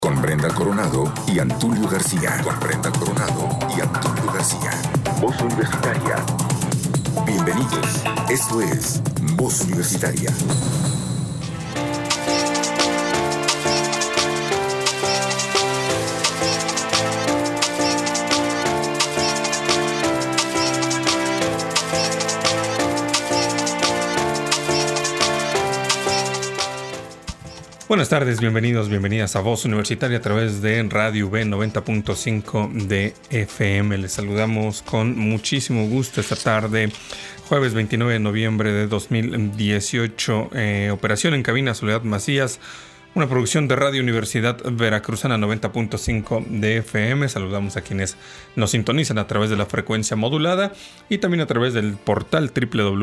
Con Brenda Coronado y Antulio García. Voz Universitaria. Bienvenidos. Esto es Voz Universitaria. Buenas tardes, bienvenidas a Voz Universitaria a través de Radio V 90.5 de FM. Les saludamos con muchísimo gusto esta tarde, jueves 29 de noviembre de 2018. Operación en cabina Soledad Macías, una producción de Radio Universidad Veracruzana 90.5 de FM. Saludamos a quienes nos sintonizan a través de la frecuencia modulada y también a través del portal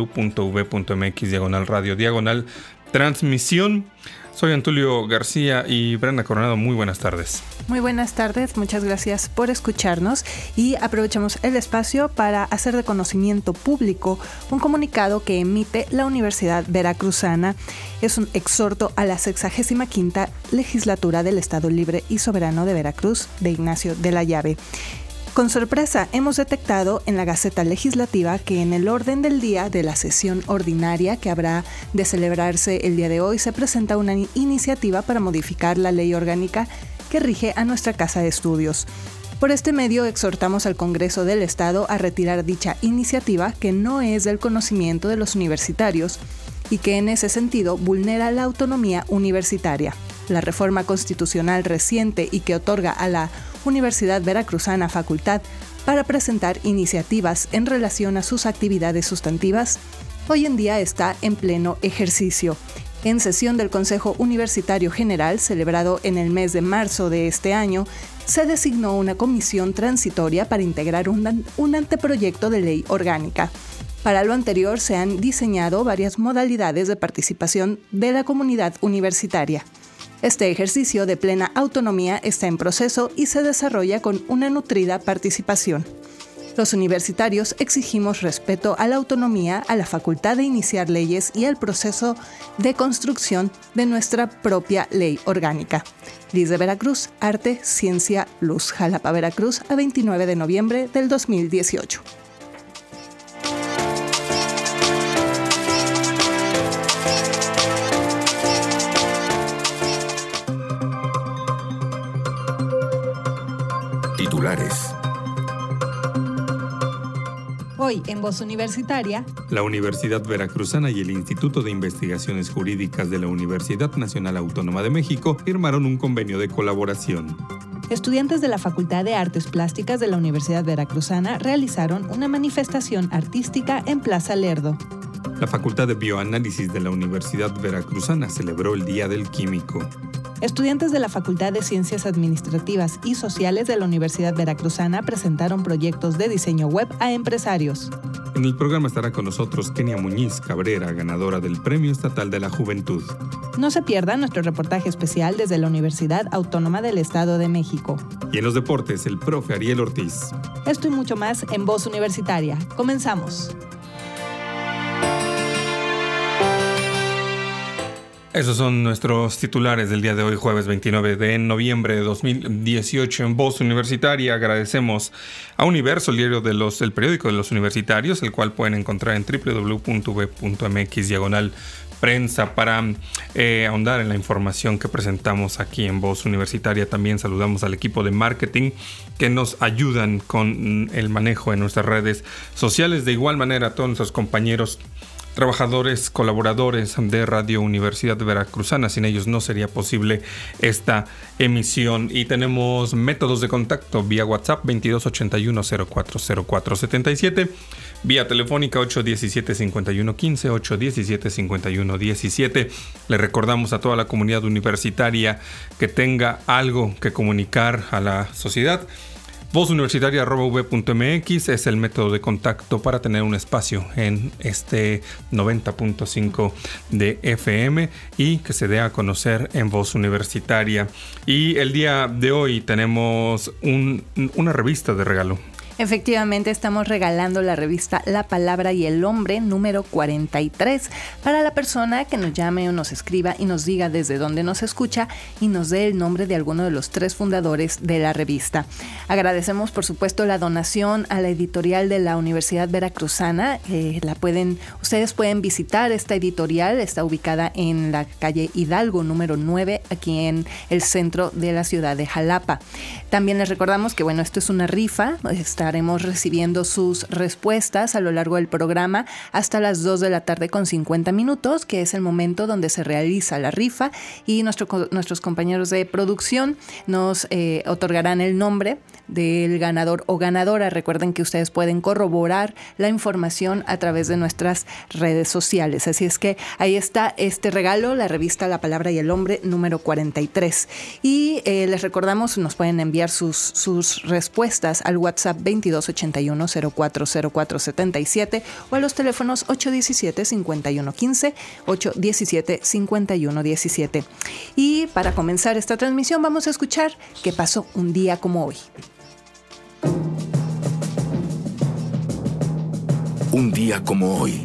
www.v.mx/radio/transmisión. Soy Antulio García y Brenda Coronado. Muy buenas tardes. Muy buenas tardes, muchas gracias por escucharnos y aprovechamos el espacio para hacer de conocimiento público un comunicado que emite la Universidad Veracruzana. Es un exhorto a la 65ª legislatura del Estado Libre y Soberano de Veracruz de Ignacio de la Llave. Con sorpresa, hemos detectado en la Gaceta Legislativa que en el orden del día de la sesión ordinaria que habrá de celebrarse el día de hoy se presenta una iniciativa para modificar la ley orgánica que rige a nuestra Casa de Estudios. Por este medio exhortamos al Congreso del Estado a retirar dicha iniciativa que no es del conocimiento de los universitarios y que en ese sentido vulnera la autonomía universitaria. La reforma constitucional reciente y que otorga a la Universidad Veracruzana facultad para presentar iniciativas en relación a sus actividades sustantivas, hoy en día está en pleno ejercicio. En sesión del Consejo Universitario General, celebrado en el mes de marzo de este año, se designó una comisión transitoria para integrar un anteproyecto de ley orgánica. Para lo anterior se han diseñado varias modalidades de participación de la comunidad universitaria. Este ejercicio de plena autonomía está en proceso y se desarrolla con una nutrida participación. Los universitarios exigimos respeto a la autonomía, a la facultad de iniciar leyes y al proceso de construcción de nuestra propia ley orgánica. Liz de Veracruz, Arte, Ciencia, Luz, Jalapa, Veracruz, a 29 de noviembre del 2018. Titulares. Hoy en Voz Universitaria, la Universidad Veracruzana y el Instituto de Investigaciones Jurídicas de la Universidad Nacional Autónoma de México firmaron un convenio de colaboración. Estudiantes de la Facultad de Artes Plásticas de la Universidad Veracruzana realizaron una manifestación artística en Plaza Lerdo. La Facultad de Bioanálisis de la Universidad Veracruzana celebró el Día del Químico. Estudiantes de la Facultad de Ciencias Administrativas y Sociales de la Universidad Veracruzana presentaron proyectos de diseño web a empresarios. En el programa estará con nosotros Kenia Muñiz Cabrera, ganadora del Premio Estatal de la Juventud. No se pierda nuestro reportaje especial desde la Universidad Autónoma del Estado de México. Y en los deportes, el profe Ariel Ortiz. Esto y mucho más en Voz Universitaria. Comenzamos. Esos son nuestros titulares del día de hoy, jueves 29 de noviembre de 2018 en Voz Universitaria. Agradecemos a Universo, el diario el periódico de los universitarios, el cual pueden encontrar en www.v.mx/prensa para ahondar en la información que presentamos aquí en Voz Universitaria. También saludamos al equipo de marketing que nos ayudan con el manejo en nuestras redes sociales. De igual manera a todos nuestros compañeros trabajadores, colaboradores de Radio Universidad Veracruzana. Sin ellos no sería posible esta emisión. Y tenemos métodos de contacto vía WhatsApp 2281-040477, vía telefónica 817-5115, 817-5117. Le recordamos a toda la comunidad universitaria que tenga algo que comunicar a la sociedad. vozuniversitaria@v.mx es el método de contacto para tener un espacio en este 90.5 de FM y que se dé a conocer en Voz Universitaria. Y el día de hoy tenemos una revista de regalo. Efectivamente, estamos regalando la revista La Palabra y el Hombre número 43 para la persona que nos llame o nos escriba y nos diga desde dónde nos escucha y nos dé el nombre de alguno de los 3 fundadores de la revista. Agradecemos, por supuesto, la donación a la editorial de la Universidad Veracruzana. Ustedes pueden visitar esta editorial, está ubicada en la calle Hidalgo número 9, aquí en el centro de la ciudad de Jalapa. También les recordamos que, esto es una rifa. Estaremos recibiendo sus respuestas a lo largo del programa hasta las 2 de la tarde con 50 minutos, que es el momento donde se realiza la rifa, y nuestros compañeros de producción nos otorgarán el nombre del ganador o ganadora. Recuerden que ustedes pueden corroborar la información a través de nuestras redes sociales. Así es que ahí está este regalo, la revista La Palabra y el Hombre número 43. Y les recordamos, nos pueden enviar sus respuestas al WhatsApp 2281-040477 o a los teléfonos 817-5115, 817-5117. Y para comenzar esta transmisión vamos a escuchar ¿Qué pasó un día como hoy? Un día como hoy.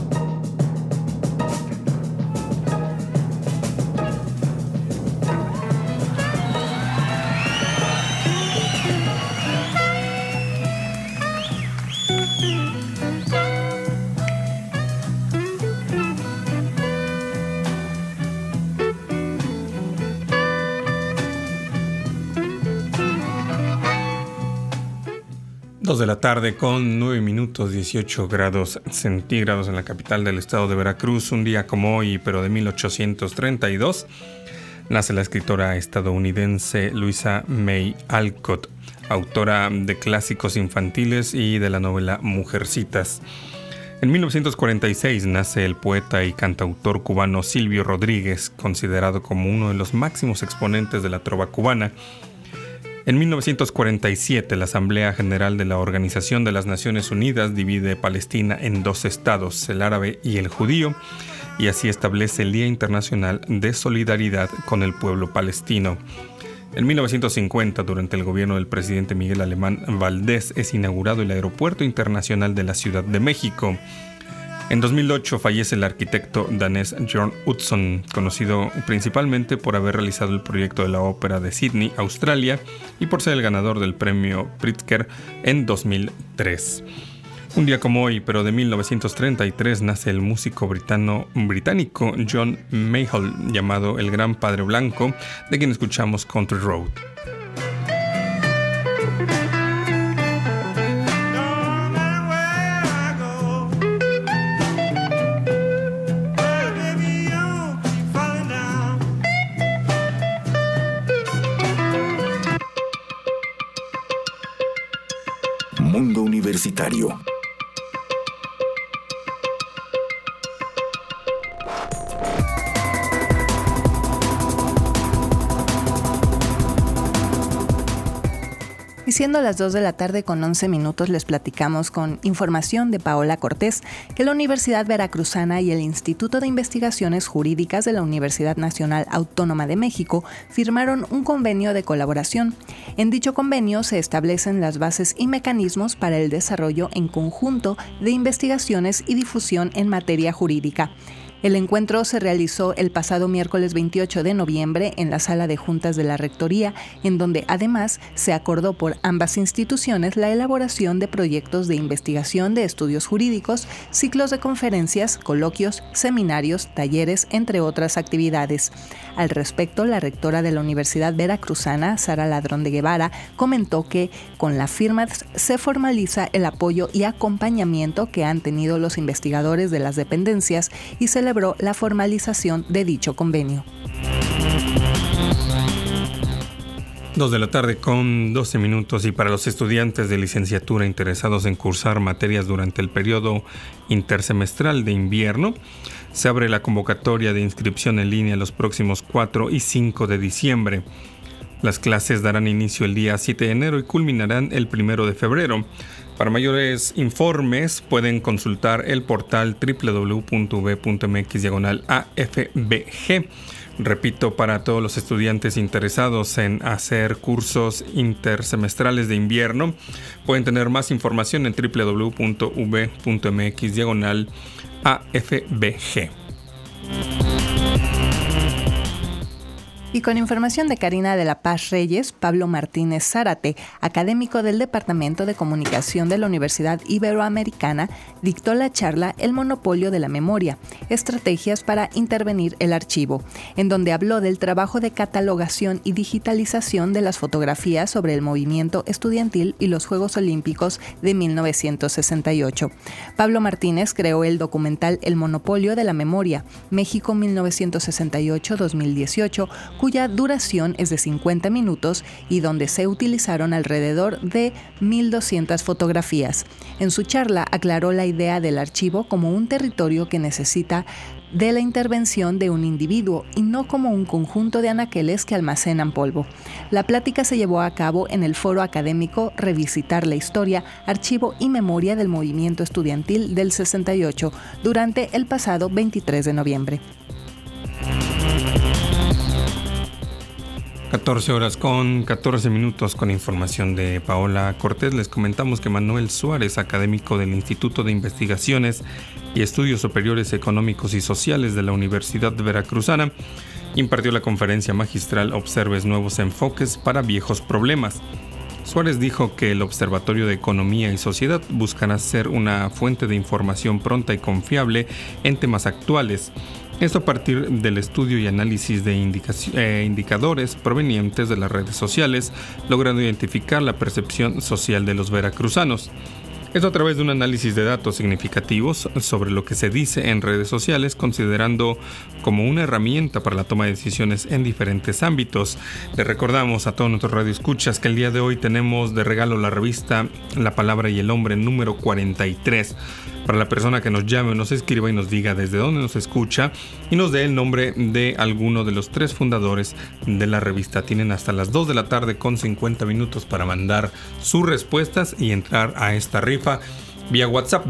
De la tarde con 9 minutos, 18 grados centígrados en la capital del estado de Veracruz. Un día como hoy, pero de 1832, nace la escritora estadounidense Louisa May Alcott, autora de clásicos infantiles y de la novela Mujercitas. En 1946 nace el poeta y cantautor cubano Silvio Rodríguez, considerado como uno de los máximos exponentes de la trova cubana. En 1947, la Asamblea General de la Organización de las Naciones Unidas divide Palestina en 2 estados, el árabe y el judío, y así establece el Día Internacional de Solidaridad con el pueblo palestino. En 1950, durante el gobierno del presidente Miguel Alemán Valdés, es inaugurado el Aeropuerto Internacional de la Ciudad de México. En 2008 fallece el arquitecto danés Bjørn Utzon, conocido principalmente por haber realizado el proyecto de la ópera de Sydney, Australia, y por ser el ganador del premio Pritzker en 2003. Un día como hoy, pero de 1933, nace el músico británico John Mayall, llamado el Gran Padre Blanco, de quien escuchamos Country Road. Mundo Universitario. Y siendo las 2 de la tarde con 11 minutos, les platicamos con información de Paola Cortés que la Universidad Veracruzana y el Instituto de Investigaciones Jurídicas de la Universidad Nacional Autónoma de México firmaron un convenio de colaboración. En dicho convenio se establecen las bases y mecanismos para el desarrollo en conjunto de investigaciones y difusión en materia jurídica. El encuentro se realizó el pasado miércoles 28 de noviembre en la sala de juntas de la Rectoría, en donde además se acordó por ambas instituciones la elaboración de proyectos de investigación de estudios jurídicos, ciclos de conferencias, coloquios, seminarios, talleres, entre otras actividades. Al respecto, la rectora de la Universidad Veracruzana, Sara Ladrón de Guevara, comentó que con la firma se formaliza el apoyo y acompañamiento que han tenido los investigadores de las dependencias y celebró la formalización de dicho convenio. 2 de la tarde con 12 minutos, y para los estudiantes de licenciatura interesados en cursar materias durante el periodo intersemestral de invierno, se abre la convocatoria de inscripción en línea los próximos 4 y 5 de diciembre. Las clases darán inicio el día 7 de enero y culminarán el 1 de febrero. Para mayores informes pueden consultar el portal www.v.mx/AFBG. Repito, para todos los estudiantes interesados en hacer cursos intersemestrales de invierno, pueden tener más información en www.ub.mx/AFBG. Y con información de Karina de la Paz Reyes, Pablo Martínez Zárate, académico del Departamento de Comunicación de la Universidad Iberoamericana, dictó la charla El monopolio de la memoria, estrategias para intervenir el archivo, en donde habló del trabajo de catalogación y digitalización de las fotografías sobre el movimiento estudiantil y los Juegos Olímpicos de 1968. Pablo Martínez creó el documental El monopolio de la memoria, México 1968-2018, cuya duración es de 50 minutos y donde se utilizaron alrededor de 1,200 fotografías. En su charla aclaró la idea del archivo como un territorio que necesita de la intervención de un individuo y no como un conjunto de anaqueles que almacenan polvo. La plática se llevó a cabo en el foro académico Revisitar la Historia, Archivo y Memoria del Movimiento Estudiantil del 68 durante el pasado 23 de noviembre. 14 horas con 14 minutos con información de Paola Cortés. Les comentamos que Manuel Suárez, académico del Instituto de Investigaciones y Estudios Superiores Económicos y Sociales de la Universidad Veracruzana, impartió la conferencia magistral Observes Nuevos Enfoques para Viejos Problemas. Suárez dijo que el Observatorio de Economía y Sociedad buscará ser una fuente de información pronta y confiable en temas actuales. Esto a partir del estudio y análisis de indicadores provenientes de las redes sociales, logrando identificar la percepción social de los veracruzanos. Esto a través de un análisis de datos significativos sobre lo que se dice en redes sociales, considerando como una herramienta para la toma de decisiones en diferentes ámbitos. Les recordamos a todos nuestros radioescuchas que el día de hoy tenemos de regalo la revista La Palabra y el Hombre número 43. Para la persona que nos llame o nos escriba y nos diga desde dónde nos escucha y nos dé el nombre de alguno de los 3 fundadores de la revista. Tienen hasta las 2 de la tarde con 50 minutos para mandar sus respuestas y entrar a esta rifa. Vía WhatsApp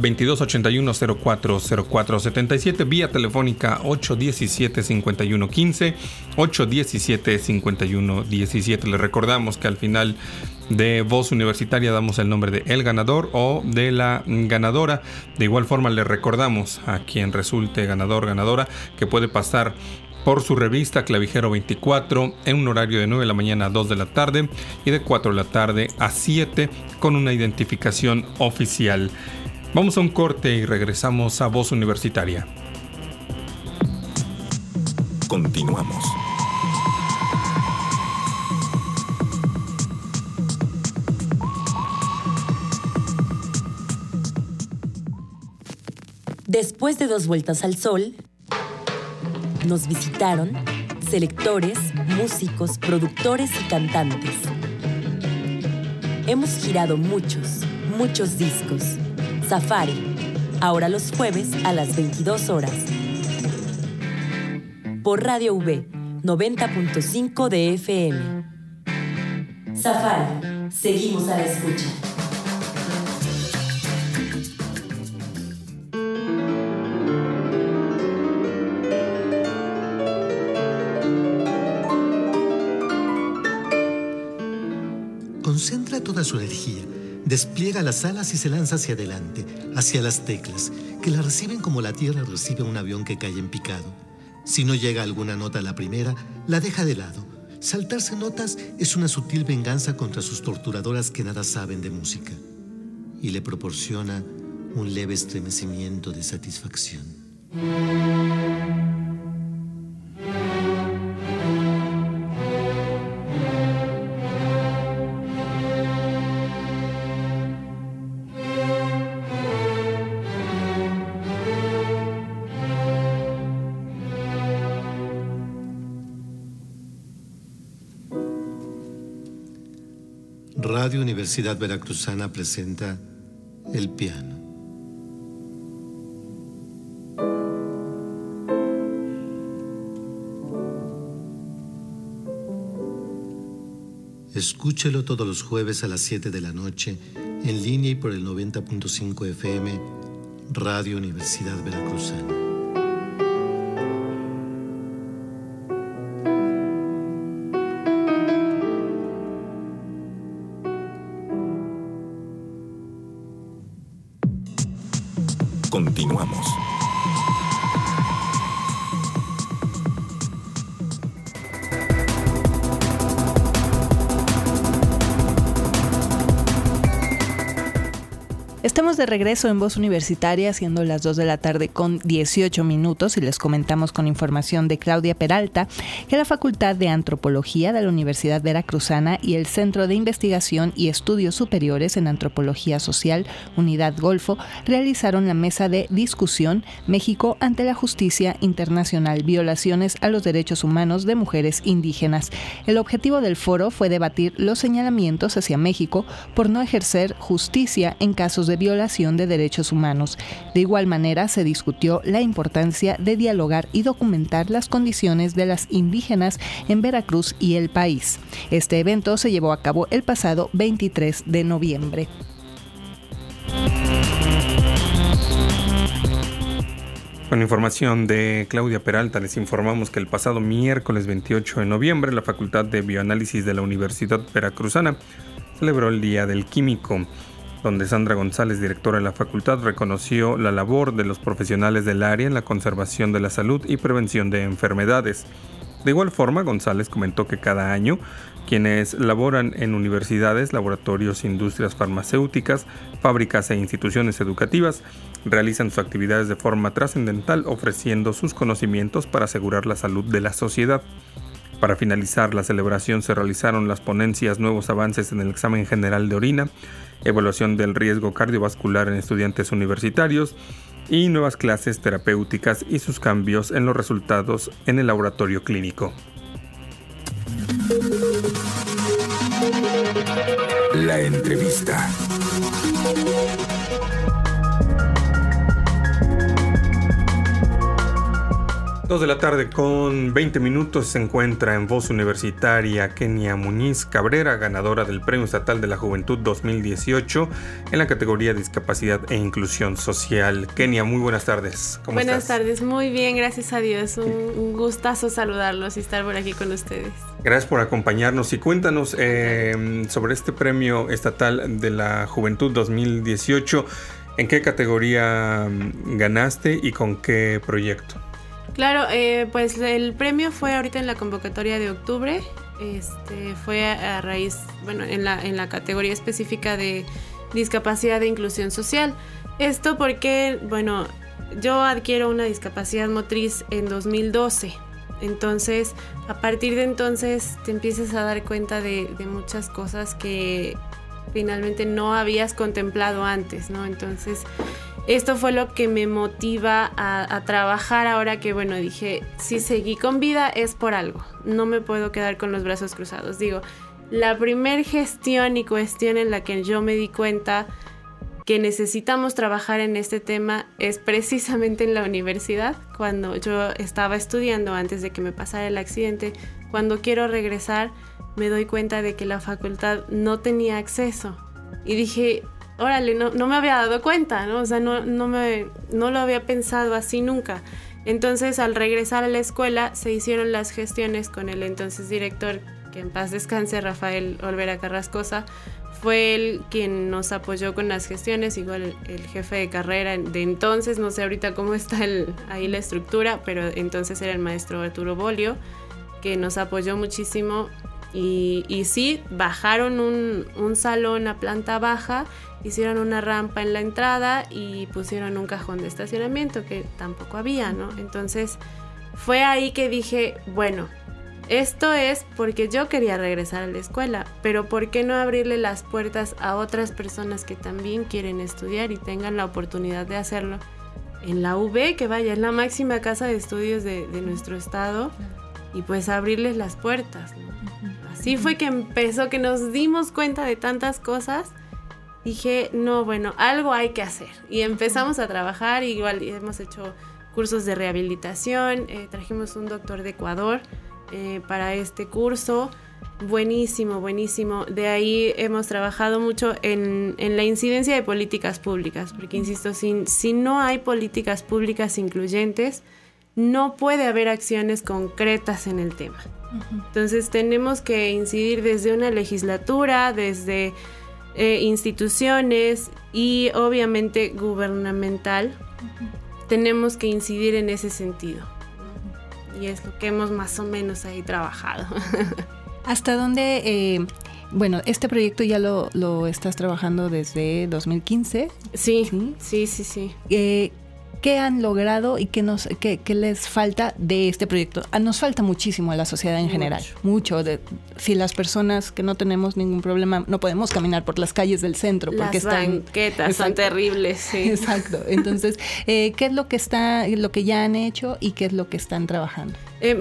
2281-040477, vía telefónica 817-5115, 817-5117. Les recordamos que al final de Voz Universitaria damos el nombre de el ganador o de la ganadora. De igual forma les recordamos a quien resulte ganador, ganadora, que puede pasar por su revista Clavijero 24 en un horario de 9 de la mañana a 2 de la tarde y de 4 de la tarde a 7 con una identificación oficial. Vamos a un corte y regresamos a Voz Universitaria. Continuamos. Después de 2 vueltas al sol, nos visitaron selectores, músicos, productores y cantantes. Hemos girado muchos discos. Safari, ahora los jueves a las 22 horas. Por Radio V, 90.5 de FM. Safari, seguimos a la escucha. Concentra toda su energía, despliega las alas y se lanza hacia adelante, hacia las teclas, que la reciben como la tierra recibe un avión que cae en picado. Si no llega alguna nota a la primera, la deja de lado. Saltarse notas es una sutil venganza contra sus torturadoras que nada saben de música, y le proporciona un leve estremecimiento de satisfacción. Radio Universidad Veracruzana presenta El Piano. Escúchelo todos los jueves a las 7 de la noche, en línea y por el 90.5 FM, Radio Universidad Veracruzana. Continuamos. Estamos de regreso en Voz Universitaria, siendo las 2 de la tarde con 18 minutos, y les comentamos con información de Claudia Peralta que la Facultad de Antropología de la Universidad Veracruzana y el Centro de Investigación y Estudios Superiores en Antropología Social, Unidad Golfo, realizaron la mesa de discusión México ante la Justicia Internacional, violaciones a los derechos humanos de mujeres indígenas. El objetivo del foro fue debatir los señalamientos hacia México por no ejercer justicia en casos de violación de derechos humanos. De igual manera, se discutió la importancia de dialogar y documentar las condiciones de las indígenas en Veracruz y el país. Este evento se llevó a cabo el pasado 23 de noviembre. Con información de Claudia Peralta, les informamos que el pasado miércoles 28 de noviembre, la Facultad de Bioanálisis de la Universidad Veracruzana celebró el Día del Químico, donde Sandra González, directora de la facultad, reconoció la labor de los profesionales del área en la conservación de la salud y prevención de enfermedades. De igual forma, González comentó que cada año quienes laboran en universidades, laboratorios, industrias farmacéuticas, fábricas e instituciones educativas realizan sus actividades de forma trascendental, ofreciendo sus conocimientos para asegurar la salud de la sociedad. Para finalizar la celebración se realizaron las ponencias Nuevos avances en el examen general de orina, evaluación del riesgo cardiovascular en estudiantes universitarios y nuevas clases terapéuticas y sus cambios en los resultados en el laboratorio clínico. La entrevista. 2 de la tarde con 20 minutos se encuentra en Voz Universitaria Kenia Muñiz Cabrera, ganadora del Premio Estatal de la Juventud 2018 en la categoría Discapacidad e Inclusión Social. Kenia, muy buenas tardes. ¿Cómo estás? Buenas tardes, muy bien, gracias a Dios. Un gustazo saludarlos y estar por aquí con ustedes. Gracias por acompañarnos y cuéntanos sobre este Premio Estatal de la Juventud 2018. ¿En qué categoría ganaste y con qué proyecto? Claro, pues el premio fue ahorita en la convocatoria de octubre. Fue a raíz, bueno, en la categoría específica de discapacidad e inclusión social. Esto porque, bueno, yo adquiero una discapacidad motriz en 2012. Entonces, a partir de entonces te empiezas a dar cuenta de muchas cosas que finalmente no habías contemplado antes, ¿no? Entonces, esto fue lo que me motiva a trabajar ahora que, bueno, dije, si seguí con vida es por algo. No me puedo quedar con los brazos cruzados. Digo, la primer gestión y cuestión en la que yo me di cuenta que necesitamos trabajar en este tema es precisamente en la universidad. Cuando yo estaba estudiando antes de que me pasara el accidente, cuando quiero regresar, me doy cuenta de que la facultad no tenía acceso. Y dije, órale, no me había dado cuenta, ¿no? O sea, no lo había pensado así nunca. Entonces, al regresar a la escuela, se hicieron las gestiones con el entonces director, que en paz descanse, Rafael Olvera Carrascosa. Fue él quien nos apoyó con las gestiones, igual el jefe de carrera de entonces, no sé ahorita cómo está ahí la estructura, pero entonces era el maestro Arturo Bolio, que nos apoyó muchísimo. Y sí, bajaron un salón a planta baja, hicieron una rampa en la entrada y pusieron un cajón de estacionamiento que tampoco había, ¿no? Entonces fue ahí que dije, bueno, esto es porque yo quería regresar a la escuela, pero ¿por qué no abrirle las puertas a otras personas que también quieren estudiar y tengan la oportunidad de hacerlo en la UB, que vaya, es la máxima casa de estudios de nuestro estado, y pues abrirles las puertas, ¿no? Así fue que empezó, que nos dimos cuenta de tantas cosas. Dije, no, bueno, algo hay que hacer. Y empezamos a trabajar, igual hemos hecho cursos de rehabilitación, trajimos un doctor de Ecuador para este curso. Buenísimo, buenísimo. De ahí hemos trabajado mucho en la incidencia de políticas públicas, porque insisto, si no hay políticas públicas incluyentes, no puede haber acciones concretas en el tema. Entonces tenemos que incidir desde una legislatura, desde instituciones y obviamente gubernamental, tenemos que incidir en ese sentido. Y es lo que hemos más o menos ahí trabajado. ¿Hasta dónde, bueno, este proyecto ya lo estás trabajando desde 2015? Sí. ¿Qué han logrado y qué les falta de este proyecto? Nos falta muchísimo a la sociedad en general. Mucho. Si las personas que no tenemos ningún problema no podemos caminar por las calles del centro porque las banquetas son terribles. Sí. Exacto. Entonces, ¿qué es lo que ya han hecho y qué es lo que están trabajando?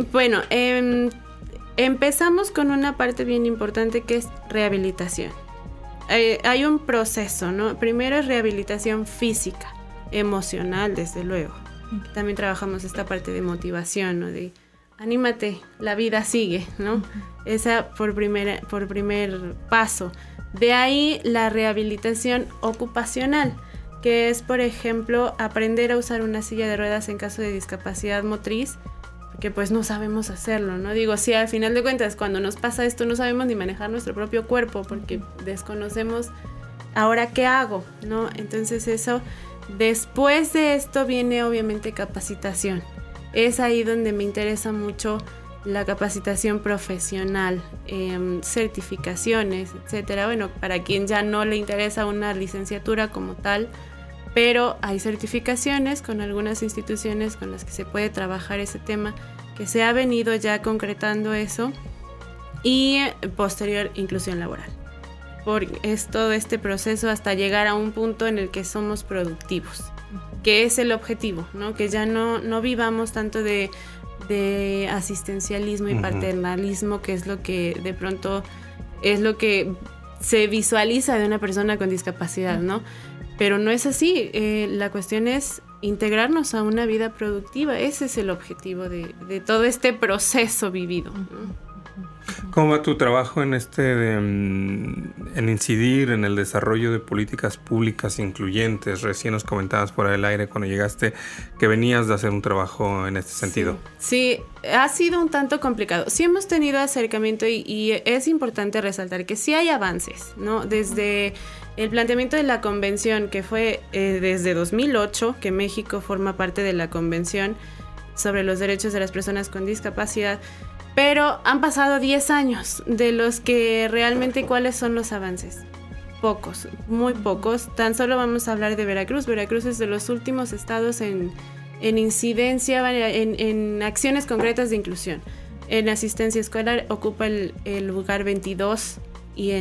Empezamos con una parte bien importante que es rehabilitación. Hay un proceso, ¿no? Primero es rehabilitación física, emocional, desde luego. También trabajamos esta parte de motivación, ¿no? De anímate, la vida sigue, ¿no? Esa por primer paso. De ahí la rehabilitación ocupacional, que es, por ejemplo, aprender a usar una silla de ruedas en caso de discapacidad motriz, porque pues no sabemos hacerlo, ¿no? Digo, sí, al final de cuentas, cuando nos pasa esto, no sabemos ni manejar nuestro propio cuerpo, porque desconocemos, ¿ahora qué hago?, ¿no? Entonces eso... Después de esto viene obviamente capacitación. Es ahí donde me interesa mucho la capacitación profesional, certificaciones, etcétera. Bueno, para quien ya no le interesa una licenciatura como tal, pero hay certificaciones con algunas instituciones con las que se puede trabajar ese tema, que se ha venido ya concretando eso, y posterior inclusión laboral. Es todo este proceso hasta llegar a un punto en el que somos productivos, que es el objetivo, ¿no? Que ya no vivamos tanto de asistencialismo y paternalismo, que es lo que de pronto es lo que se visualiza de una persona con discapacidad, ¿no? Pero no es así. La cuestión es integrarnos a una vida productiva. Ese es el objetivo de todo este proceso vivido, ¿no? ¿Cómo va tu trabajo en en incidir en el desarrollo de políticas públicas incluyentes? Recién nos comentabas fuera del aire cuando llegaste que venías de hacer un trabajo en este sentido. Sí, ha sido un tanto complicado. Sí hemos tenido acercamiento y es importante resaltar que sí hay avances, ¿no? Desde el planteamiento de la convención, que fue desde 2008, que México forma parte de la Convención sobre los Derechos de las Personas con Discapacidad. Pero han pasado 10 años, de los que realmente ¿cuáles son los avances? Pocos, muy pocos. Tan solo vamos a hablar de Veracruz. Veracruz es de los últimos estados en incidencia, en acciones concretas de inclusión. En asistencia escolar ocupa el lugar 22 y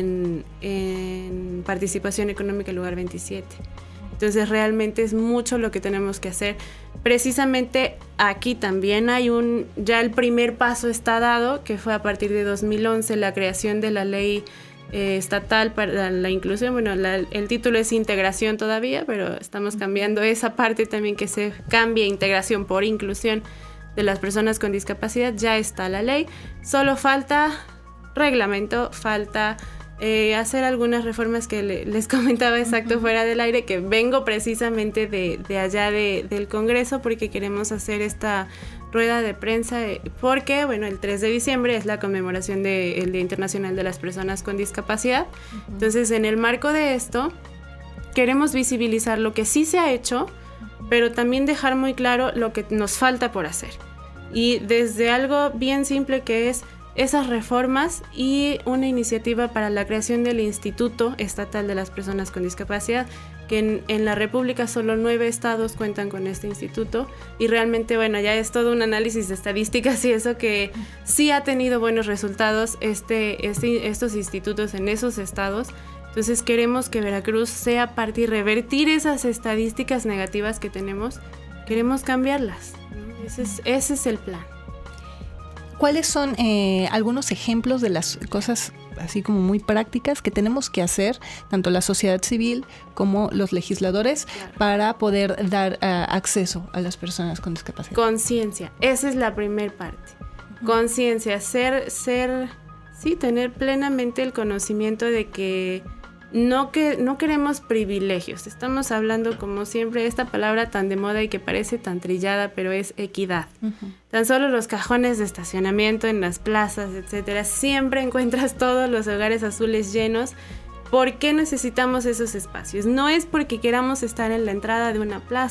en participación económica el lugar 27. Entonces realmente es mucho lo que tenemos que hacer. Precisamente aquí también hay ya el primer paso está dado, que fue a partir de 2011 la creación de la ley estatal para la inclusión. Bueno, el título es integración todavía, pero estamos cambiando esa parte también, que se cambie integración por inclusión de las personas con discapacidad. Ya está la ley, solo falta reglamento, falta hacer algunas reformas que les comentaba exacto fuera del aire, que vengo precisamente de allá del Congreso, porque queremos hacer esta rueda de prensa, porque bueno, el 3 de diciembre es la conmemoración del Día Internacional de las Personas con Discapacidad. Entonces, en el marco de esto, queremos visibilizar lo que sí se ha hecho, pero también dejar muy claro lo que nos falta por hacer. Y desde algo bien simple, que es esas reformas y una iniciativa para la creación del Instituto Estatal de las Personas con Discapacidad, que en la República solo 9 estados cuentan con este instituto, y realmente, bueno, ya es todo un análisis de estadísticas y eso, que sí ha tenido buenos resultados estos institutos en esos estados. Entonces queremos que Veracruz sea parte y revertir esas estadísticas negativas que tenemos, queremos cambiarlas, ¿no? Ese es el plan. ¿Cuáles son algunos ejemplos de las cosas así como muy prácticas que tenemos que hacer, tanto la sociedad civil como los legisladores, claro, para poder dar acceso a las personas con discapacidad? Conciencia, esa es la primer parte. Conciencia, tener plenamente el conocimiento de que no queremos privilegios. Estamos hablando, como siempre, esta palabra tan de moda y que parece tan trillada, pero es equidad. Tan solo los cajones de estacionamiento en las plazas, etcétera, siempre encuentras todos los hogares azules llenos. ¿Por qué necesitamos esos espacios? No es porque queramos estar en la entrada de una plaza,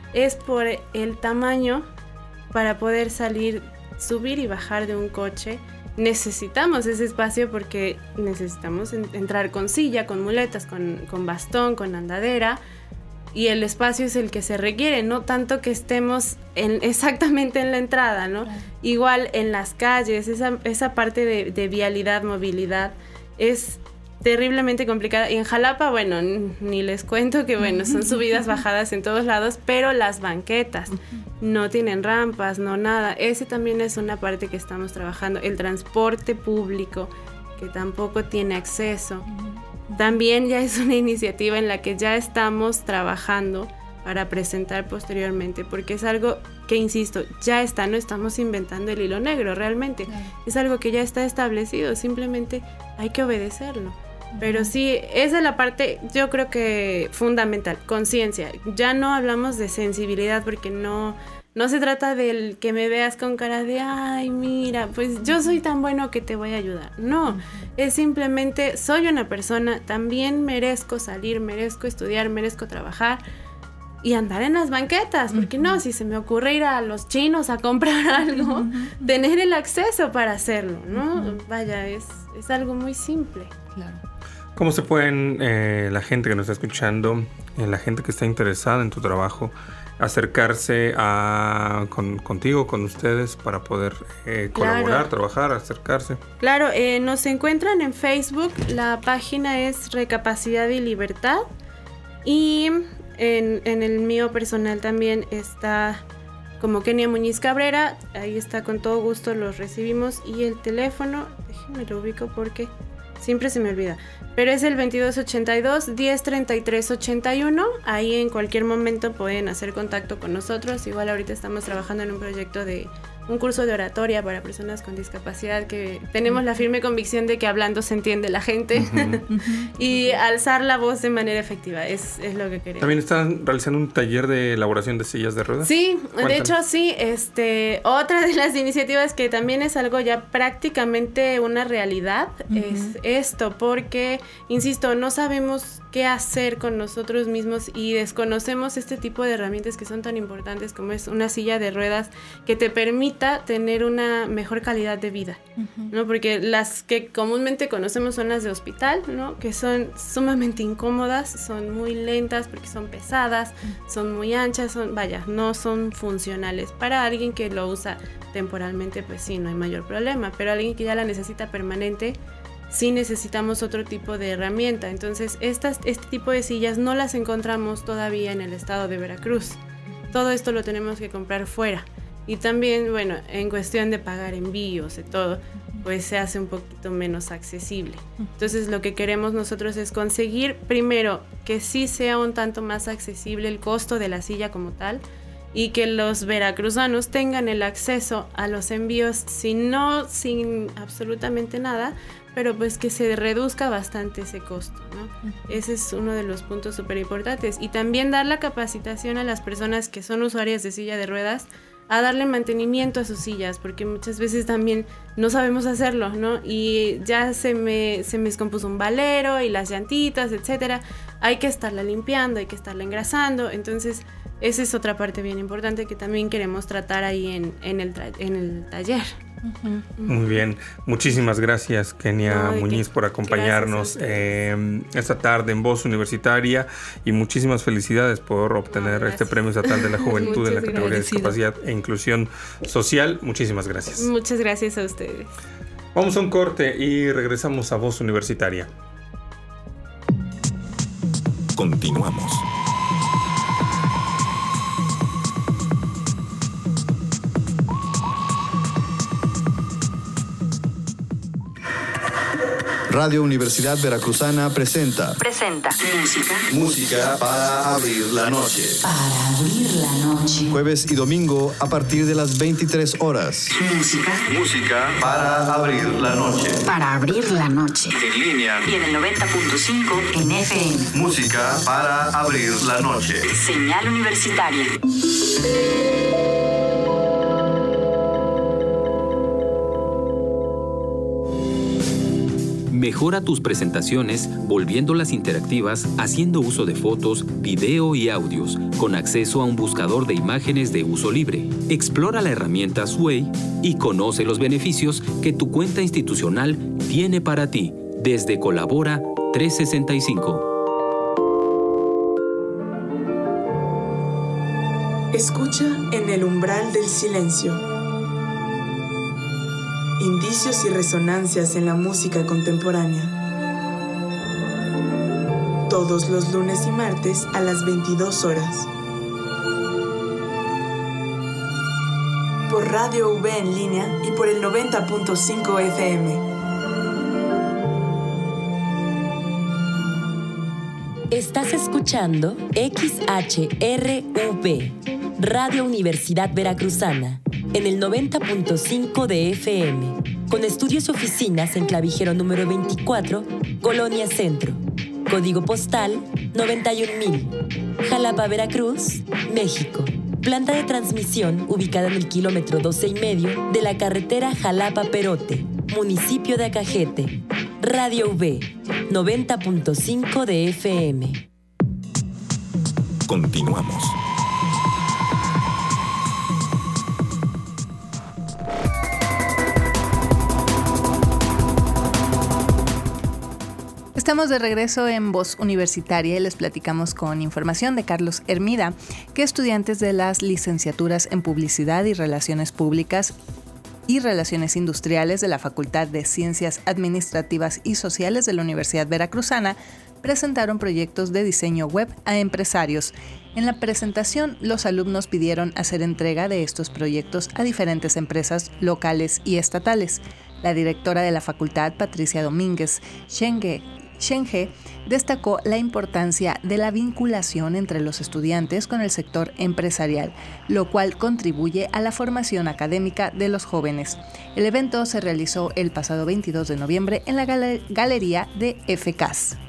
es por el tamaño. Para poder subir y bajar de un coche, necesitamos ese espacio porque necesitamos entrar con silla, con muletas, con bastón, con andadera, y el espacio es el que se requiere, no tanto que estemos exactamente en la entrada, ¿no? Claro. Igual en las calles, esa parte de vialidad, movilidad, es terriblemente complicada. Y en Jalapa, bueno, ni les cuento que, bueno, son subidas, bajadas en todos lados, pero las banquetas no tienen rampas, no nada. Ese también es una parte que estamos trabajando. El transporte público, que tampoco tiene acceso. También ya es una iniciativa en la que ya estamos trabajando para presentar posteriormente, porque es algo que, insisto, ya está, no estamos inventando el hilo negro realmente. Claro. Es algo que ya está establecido, simplemente hay que obedecerlo. Pero sí, esa es la parte, yo creo que fundamental, conciencia. Ya no hablamos de sensibilidad porque no se trata del que me veas con cara de, ay, mira, pues yo soy tan bueno que te voy a ayudar. No, es simplemente, soy una persona, también merezco salir, merezco estudiar, merezco trabajar y andar en las banquetas. Porque no, si se me ocurre ir a los chinos a comprar algo, tener el acceso para hacerlo, ¿no? Vaya, es algo muy simple. Claro. ¿Cómo se pueden la gente que nos está escuchando, la gente que está interesada en tu trabajo, acercarse contigo, con ustedes, para poder colaborar, trabajar, acercarse? Claro, nos encuentran en Facebook, la página es Recapacidad y Libertad, y en el mío personal también está como Kenia Muñiz Cabrera, ahí está, con todo gusto los recibimos, y el teléfono, déjenme lo ubico porque siempre se me olvida, pero es el 2282-103381. Ahí en cualquier momento pueden hacer contacto con nosotros. Igual ahorita estamos trabajando en un proyecto de un curso de oratoria para personas con discapacidad, que tenemos la firme convicción de que hablando se entiende la gente. Y alzar la voz de manera efectiva es lo que queremos. ¿También están realizando un taller de elaboración de sillas de ruedas? Sí, de hecho sí, otra de las iniciativas que también es algo ya prácticamente una realidad, es esto, porque, insisto, no sabemos qué hacer con nosotros mismos y desconocemos este tipo de herramientas que son tan importantes, como es una silla de ruedas que te permita tener una mejor calidad de vida, ¿no? Porque las que comúnmente conocemos son las de hospital, ¿no? Que son sumamente incómodas, son muy lentas porque son pesadas, son muy anchas, no son funcionales. Para alguien que lo usa temporalmente, pues sí, no hay mayor problema, pero alguien que ya la necesita permanente, sí necesitamos otro tipo de herramienta. Entonces, este tipo de sillas no las encontramos todavía en el estado de Veracruz. Todo esto lo tenemos que comprar fuera. Y también, bueno, en cuestión de pagar envíos y todo, pues se hace un poquito menos accesible. Entonces, lo que queremos nosotros es conseguir, primero, que sí sea un tanto más accesible el costo de la silla como tal, y que los veracruzanos tengan el acceso a los envíos, sin absolutamente nada, pero pues que se reduzca bastante ese costo, ¿no? Ese es uno de los puntos súper importantes. Y también dar la capacitación a las personas que son usuarias de silla de ruedas a darle mantenimiento a sus sillas, porque muchas veces también no sabemos hacerlo, ¿no? Y ya se me descompuso un valero y las llantitas, etcétera. Hay que estarla limpiando, hay que estarla engrasando. Entonces, esa es otra parte bien importante que también queremos tratar ahí en el taller. Muy bien, muchísimas gracias, Kenia Muñiz, por acompañarnos esta tarde en Voz Universitaria, y muchísimas felicidades por obtener este Premio Estatal de la Juventud en la categoría de Discapacidad e Inclusión Social. Muchísimas gracias. Muchas gracias a ustedes. Vamos a un corte y regresamos a Voz Universitaria. Continuamos. Radio Universidad Veracruzana presenta Música para abrir la noche. Para abrir la noche. Jueves y domingo a partir de las 23 horas. Música para abrir la noche. Para abrir la noche. En línea. Y en el 90.5 en FM. Música para abrir la noche. Señal Universitaria. Mejora tus presentaciones volviéndolas interactivas haciendo uso de fotos, video y audios con acceso a un buscador de imágenes de uso libre. Explora la herramienta Sway y conoce los beneficios que tu cuenta institucional tiene para ti desde Colabora 365. Escucha en el umbral del silencio. Indicios y resonancias en la música contemporánea. Todos los lunes y martes a las 22 horas. Por Radio V en línea y por el 90.5 FM. Estás escuchando XHRV, Radio Universidad Veracruzana, en el 90.5 de FM, con estudios y oficinas en Clavijero número 24, Colonia Centro, código postal 91,000, Jalapa, Veracruz, México. Planta de transmisión ubicada en el kilómetro 12,5 de la carretera Jalapa-Perote, municipio de Acajete. Radio V, 90.5 de FM. Continuamos. Estamos de regreso en Voz Universitaria y les platicamos con información de Carlos Hermida, que estudiantes de las licenciaturas en Publicidad y Relaciones Públicas y Relaciones Industriales de la Facultad de Ciencias Administrativas y Sociales de la Universidad Veracruzana presentaron proyectos de diseño web a empresarios. En la presentación, los alumnos pidieron hacer entrega de estos proyectos a diferentes empresas locales y estatales. La directora de la facultad, Patricia Domínguez Shenge, destacó la importancia de la vinculación entre los estudiantes con el sector empresarial, lo cual contribuye a la formación académica de los jóvenes. El evento se realizó el pasado 22 de noviembre en la Galería de FCAS.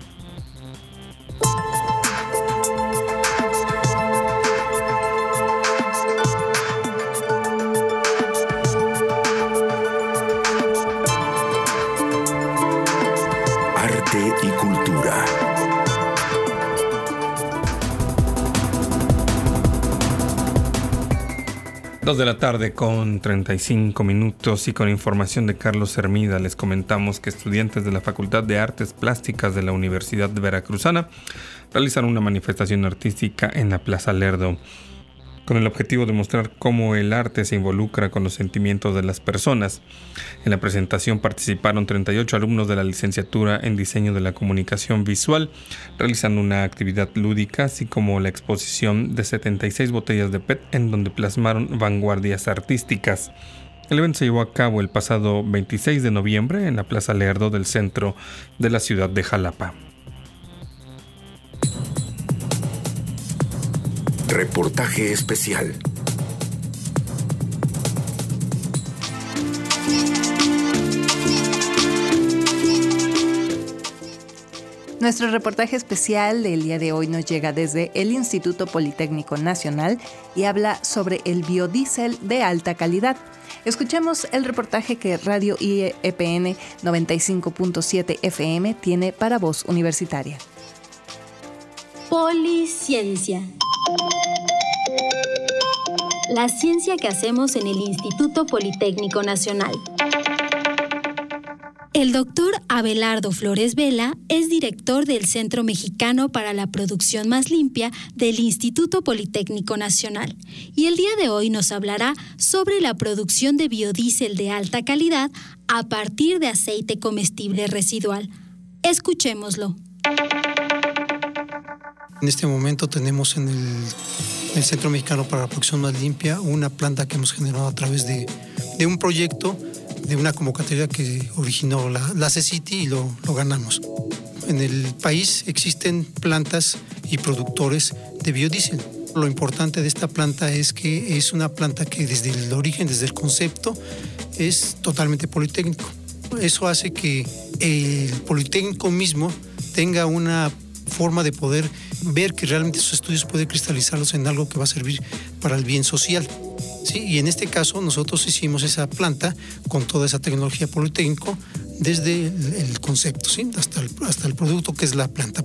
Arte y cultura. Dos de la tarde con 35 minutos y con información de Carlos Hermida les comentamos que estudiantes de la Facultad de Artes Plásticas de la Universidad Veracruzana realizan una manifestación artística en la Plaza Lerdo, con el objetivo de mostrar cómo el arte se involucra con los sentimientos de las personas. En la presentación participaron 38 alumnos de la licenciatura en Diseño de la Comunicación Visual, realizando una actividad lúdica, así como la exposición de 76 botellas de PET en donde plasmaron vanguardias artísticas. El evento se llevó a cabo el pasado 26 de noviembre en la Plaza Lerdo del centro de la ciudad de Jalapa. Reportaje especial. Nuestro reportaje especial del día de hoy nos llega desde el Instituto Politécnico Nacional y habla sobre el biodiesel de alta calidad. Escuchemos el reportaje que Radio IEPN 95.7 FM tiene para Voz Universitaria. Policiencia. La ciencia que hacemos en el Instituto Politécnico Nacional. El doctor Abelardo Flores Vela es director del Centro Mexicano para la Producción Más Limpia del Instituto Politécnico Nacional y el día de hoy nos hablará sobre la producción de biodiesel de alta calidad a partir de aceite comestible residual. Escuchémoslo. En este momento tenemos en el Centro Mexicano para la Producción Más Limpia una planta que hemos generado a través de un proyecto, de una convocatoria que originó la CECITI y lo ganamos. En el país existen plantas y productores de biodiesel. Lo importante de esta planta es que es una planta que desde el origen, desde el concepto, es totalmente politécnico. Eso hace que el Politécnico mismo tenga una forma de poder ver que realmente esos estudios pueden cristalizarlos en algo que va a servir para el bien social. Sí, y en este caso nosotros hicimos esa planta con toda esa tecnología Politécnico, desde el concepto, ¿sí? hasta el producto que es la planta.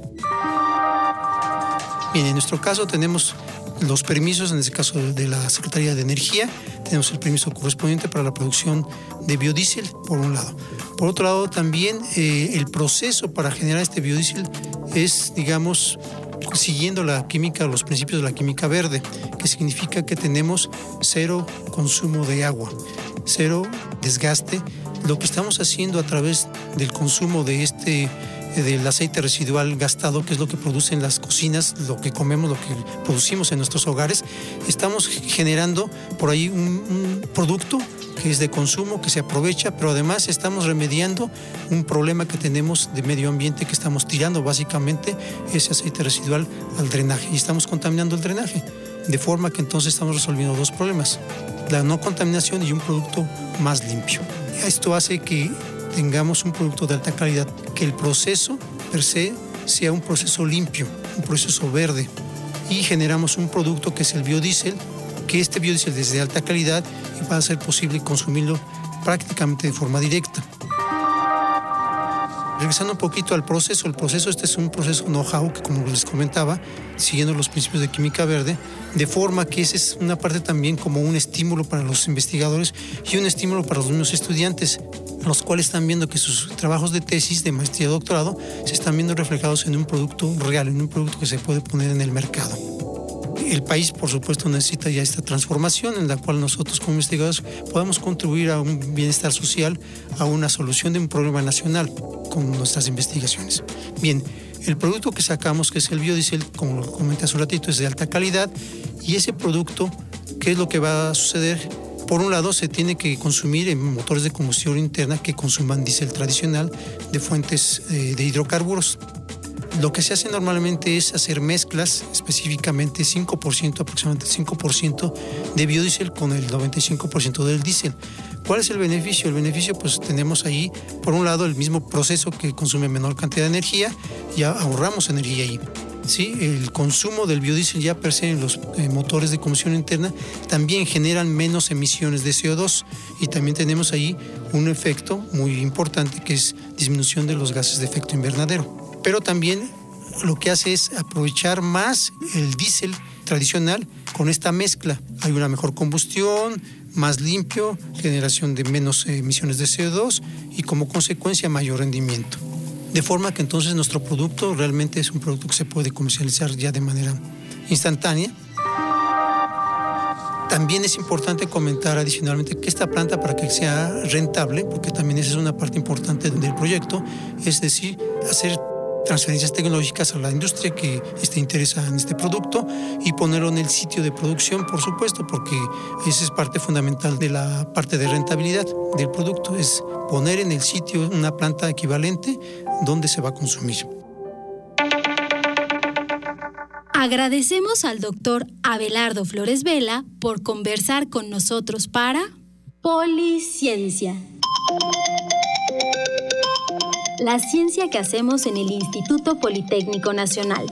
Bien, en nuestro caso tenemos los permisos, en este caso de la Secretaría de Energía, tenemos el permiso correspondiente para la producción de biodiesel, por un lado. Por otro lado, también el proceso para generar este biodiesel es, digamos, siguiendo la química, los principios de la química verde, que significa que tenemos cero consumo de agua, cero desgaste. Lo que estamos haciendo a través del consumo de del aceite residual gastado, que es lo que producen las cocinas, lo que comemos, lo que producimos en nuestros hogares, estamos generando por ahí un producto que es de consumo, que se aprovecha, pero además estamos remediando un problema que tenemos de medio ambiente, que estamos tirando básicamente ese aceite residual al drenaje y estamos contaminando el drenaje, de forma que entonces estamos resolviendo dos problemas: la no contaminación y un producto más limpio. Esto hace que tengamos un producto de alta calidad, que el proceso per se sea un proceso limpio, un proceso verde, y generamos un producto que es el biodiesel, que este biodiesel es de alta calidad y va a ser posible consumirlo prácticamente de forma directa. Regresando un poquito al proceso, este es un proceso know-how que, como les comentaba, siguiendo los principios de química verde, de forma que esa es una parte también como un estímulo para los investigadores y un estímulo para los mismos estudiantes, los cuales están viendo que sus trabajos de tesis, de maestría y doctorado, se están viendo reflejados en un producto real, en un producto que se puede poner en el mercado. El país, por supuesto, necesita ya esta transformación en la cual nosotros como investigadores podamos contribuir a un bienestar social, a una solución de un problema nacional con nuestras investigaciones. Bien, el producto que sacamos, que es el biodiesel, como lo comenté hace un ratito, es de alta calidad, y ese producto, ¿qué es lo que va a suceder? Por un lado, se tiene que consumir en motores de combustión interna que consuman diésel tradicional de fuentes de hidrocarburos. Lo que se hace normalmente es hacer mezclas, específicamente 5%, aproximadamente 5% de biodiesel con el 95% del diésel. ¿Cuál es el beneficio? El beneficio, pues tenemos ahí, por un lado, el mismo proceso que consume menor cantidad de energía, ya ahorramos energía ahí. Sí, el consumo del biodiesel ya per se en los motores de combustión interna también generan menos emisiones de CO2 y también tenemos ahí un efecto muy importante que es disminución de los gases de efecto invernadero. Pero también lo que hace es aprovechar más el diésel tradicional con esta mezcla. Hay una mejor combustión, más limpio, generación de menos emisiones de CO2 y como consecuencia mayor rendimiento. De forma que entonces nuestro producto realmente es un producto que se puede comercializar ya de manera instantánea. También es importante comentar adicionalmente que esta planta, para que sea rentable, porque también esa es una parte importante del proyecto, es decir, hacer transferencias tecnológicas a la industria que esté interesada en este producto y ponerlo en el sitio de producción, por supuesto, porque esa es parte fundamental de la parte de rentabilidad del producto, es poner en el sitio una planta equivalente donde se va a consumir. Agradecemos al doctor Abelardo Flores Vela por conversar con nosotros para Policiencia. La ciencia que hacemos en el Instituto Politécnico Nacional.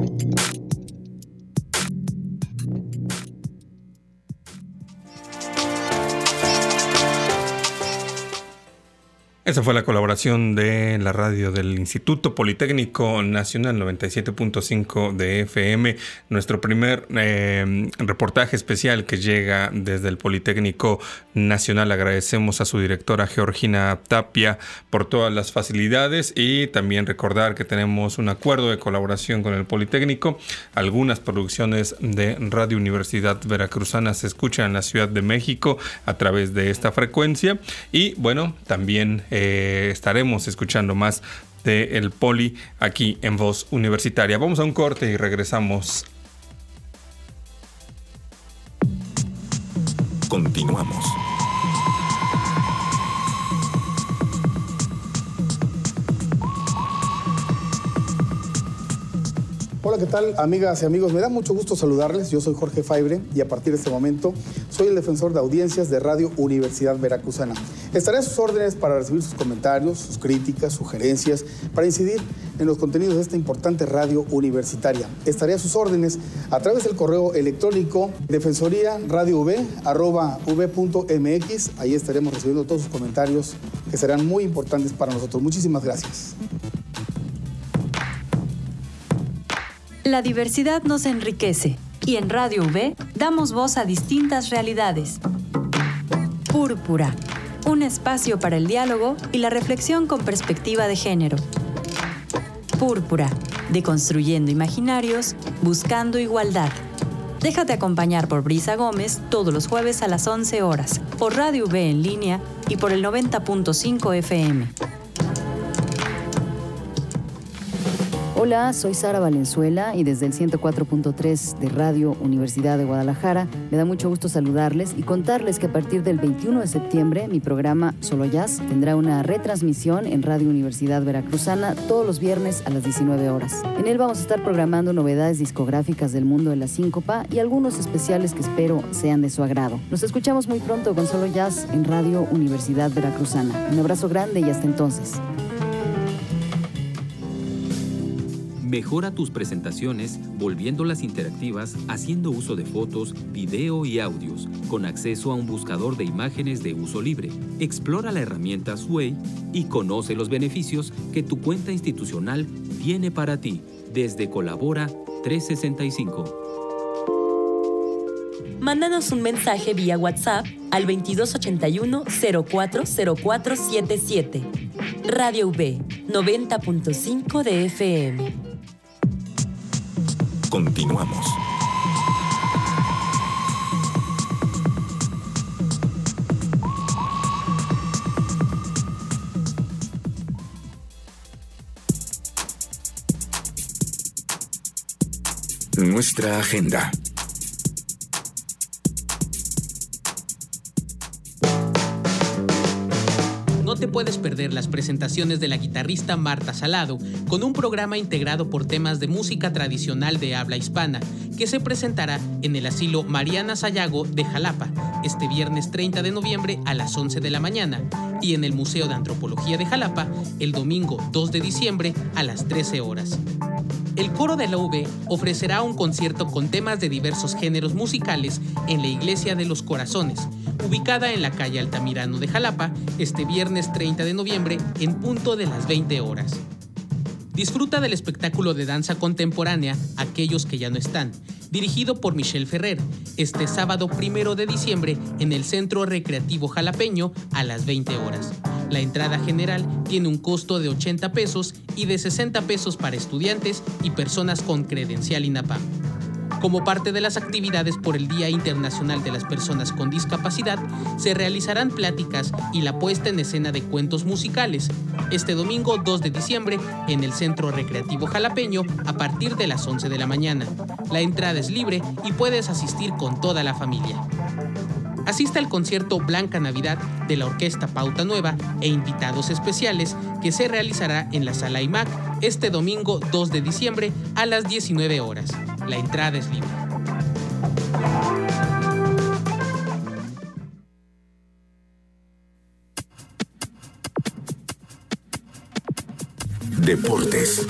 Esa fue la colaboración de la radio del Instituto Politécnico Nacional 97.5 de FM. Nuestro primer reportaje especial que llega desde el Politécnico Nacional. Agradecemos a su directora Georgina Tapia por todas las facilidades y también recordar que tenemos un acuerdo de colaboración con el Politécnico. Algunas producciones de Radio Universidad Veracruzana se escuchan en la Ciudad de México a través de esta frecuencia y bueno, también estaremos escuchando más de El Poli aquí en Voz Universitaria. Vamos a un corte y regresamos. Continuamos. Hola, ¿qué tal, amigas y amigos? Me da mucho gusto saludarles. Yo soy Jorge Faibre y a partir de este momento soy el defensor de audiencias de Radio Universidad Veracruzana. Estaré a sus órdenes para recibir sus comentarios, sus críticas, sugerencias, para incidir en los contenidos de esta importante radio universitaria. Estaré a sus órdenes a través del correo electrónico defensoriaradiov@v.mx. Ahí estaremos recibiendo todos sus comentarios que serán muy importantes para nosotros. Muchísimas gracias. La diversidad nos enriquece y en Radio V damos voz a distintas realidades. Púrpura, un espacio para el diálogo y la reflexión con perspectiva de género. Púrpura, deconstruyendo imaginarios, buscando igualdad. Déjate acompañar por Brisa Gómez todos los jueves a las 11 horas, por Radio V en línea y por el 90.5 FM. Hola, soy Sara Valenzuela y desde el 104.3 de Radio Universidad de Guadalajara me da mucho gusto saludarles y contarles que a partir del 21 de septiembre mi programa Solo Jazz tendrá una retransmisión en Radio Universidad Veracruzana todos los viernes a las 19 horas. En él vamos a estar programando novedades discográficas del mundo de la síncopa y algunos especiales que espero sean de su agrado. Nos escuchamos muy pronto con Solo Jazz en Radio Universidad Veracruzana. Un abrazo grande y hasta entonces. Mejora tus presentaciones volviéndolas interactivas haciendo uso de fotos, video y audios con acceso a un buscador de imágenes de uso libre. Explora la herramienta Sway y conoce los beneficios que tu cuenta institucional tiene para ti desde Colabora 365. Mándanos un mensaje vía WhatsApp al 2281-040477. Radio V, 90.5 de FM. Continuamos. Nuestra agenda. No te puedes perder las presentaciones de la guitarrista Marta Salado, con un programa integrado por temas de música tradicional de habla hispana, que se presentará en el Asilo Mariana Sayago de Jalapa, este viernes 30 de noviembre a las 11 de la mañana, y en el Museo de Antropología de Jalapa, el domingo 2 de diciembre a las 13 horas. El coro de la UV ofrecerá un concierto con temas de diversos géneros musicales en la Iglesia de los Corazones, ubicada en la calle Altamirano de Jalapa, este viernes 30 de noviembre en punto de las 20 horas. Disfruta del espectáculo de danza contemporánea Aquellos que ya no están, dirigido por Michelle Ferrer, este sábado 1 de diciembre en el Centro Recreativo Jalapeño a las 20 horas. La entrada general tiene un costo de 80 pesos y de 60 pesos para estudiantes y personas con credencial INAPAM. Como parte de las actividades por el Día Internacional de las Personas con Discapacidad, se realizarán pláticas y la puesta en escena de cuentos musicales, este domingo 2 de diciembre en el Centro Recreativo Jalapeño a partir de las 11 de la mañana. La entrada es libre y puedes asistir con toda la familia. Asista al concierto Blanca Navidad de la Orquesta Pauta Nueva e invitados especiales que se realizará en la Sala IMAC este domingo 2 de diciembre a las 19 horas. La entrada es libre. Deportes.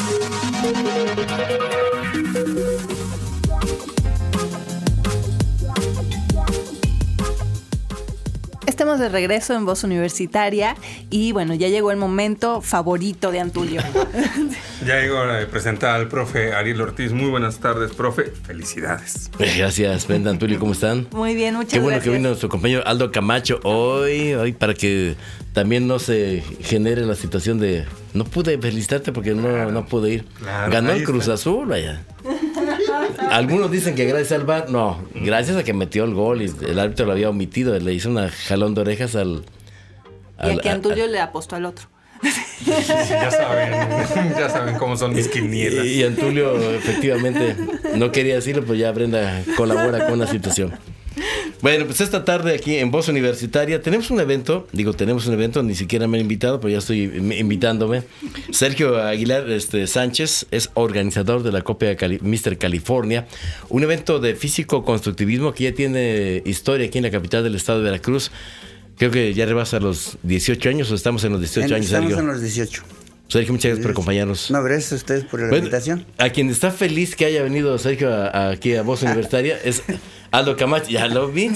Estamos de regreso en Voz Universitaria y bueno, ya llegó el momento favorito de Antulio. Ya llegó a presentar al profe Ariel Ortiz. Muy buenas tardes, profe. Felicidades. Gracias, Brenda, Antulio, ¿cómo están? Muy bien, muchas gracias. Qué bueno que vino nuestro compañero Aldo Camacho hoy para que también no se genere la situación de no pude felicitarte porque no pude ir. Claro, ganó el Cruz Azul, vaya. Algunos dicen que gracias al VAR, no, gracias a que metió el gol y el árbitro lo había omitido, le hizo una jalón de orejas al y aquí Antulio le apostó al otro. Sí, ya saben cómo son mis quinielas. Y Antulio efectivamente no quería decirlo, pues ya Brenda colabora con la situación. Bueno, pues esta tarde aquí en Voz Universitaria tenemos un evento, ni siquiera me han invitado, pero ya estoy invitándome. Sergio Aguilar Sánchez es organizador de la Copia Mr. California, un evento de físico-constructivismo que ya tiene historia aquí en la capital del estado de Veracruz. Creo que ya rebasa los 18 años o estamos en los 18 años, Sergio. Estamos en los 18. Sergio, muchas gracias por acompañarnos. No, gracias a ustedes por la invitación. A quien está feliz que haya venido Sergio aquí a Voz Universitaria es Aldo Camacho. Ya lo vi,